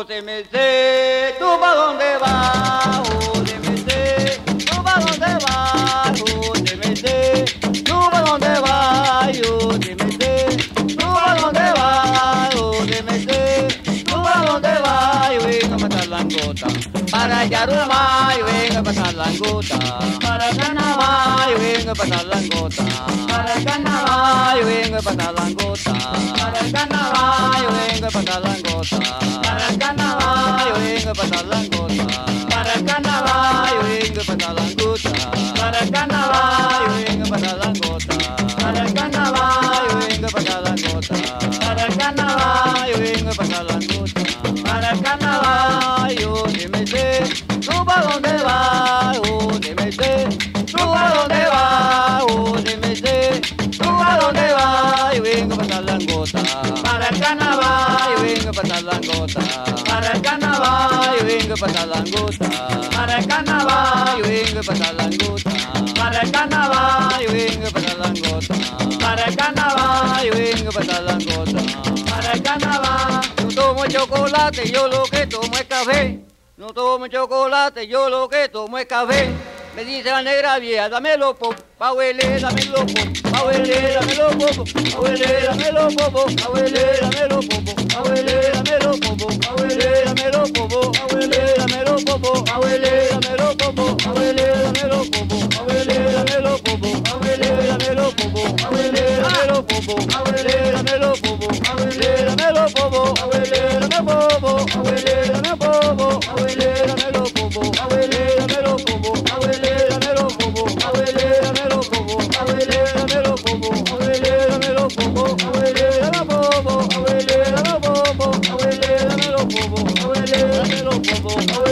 dime tú pa' dónde vas, dime tú pa' dónde vas, dime tú pa' dónde vas, dime tú pa' dónde vas, dime tú pa' dónde vas, yo vengo a matar langota, para Yaruma, yo vengo a matar langota, para el carnaval, yo vengo a matar langota, para el carnaval, yo vengo a matar langota, para el carnaval, yo vengo a matar langota, para el carnaval, yo vengo a matar langota, para el carnaval, yo vengo a matar langota, para el carnaval, yo vengo a matar langota, para el carnaval, yo vengo a matar langota, para el carnaval, yo vengo a matar langota, para el carnaval, yo dime tú pa' dónde vas, dime tú pa' dónde vas, dime tú pa' dónde vas, yo vengo a matar langota, para el carnaval, yo vengo a matar langota, para el carnaval, yo vengo a matar langota, para el carnaval, yo vengo a matar langota, para el carnaval, yo vengo a matar langota, para el carnaval, yo vengo a matar langota, para el carnaval. No tomo chocolate, yo lo que tomo es café. No tomo chocolate, yo lo que tomo es café. Me dice la negra vieja, dámelo popo, pa' huele, dámelo popo, pa' huele, dámelo popo, pa' huele, dámelo popo, pa' huele, dámelo popo, pa' huele, dámelo popo, pa' huele, dámelo popo, pa' huele, dámelo popo, pa' huele, dámelo popo, pa' huele, dámelo popo, pa' huele, dámelo popo, pa' huele, dámelo popo, pa' huele, dámelo popo, pa' huele, dámelo popo, pa' huele, dámelo popo, pa' huele, dámelo popo, pa' huele, dámelo popo, pa' huele, dámelo popo, pa' huele, dámelo popo, pa' huele, dámelo popo, abuele, dámelo popo, abuele, dámelo popo, abuele, dámelo popo, abuele, dámelo popo, abuele, dámelo popo, abuele, dámelo popo, abuele, dámelo popo, abuele.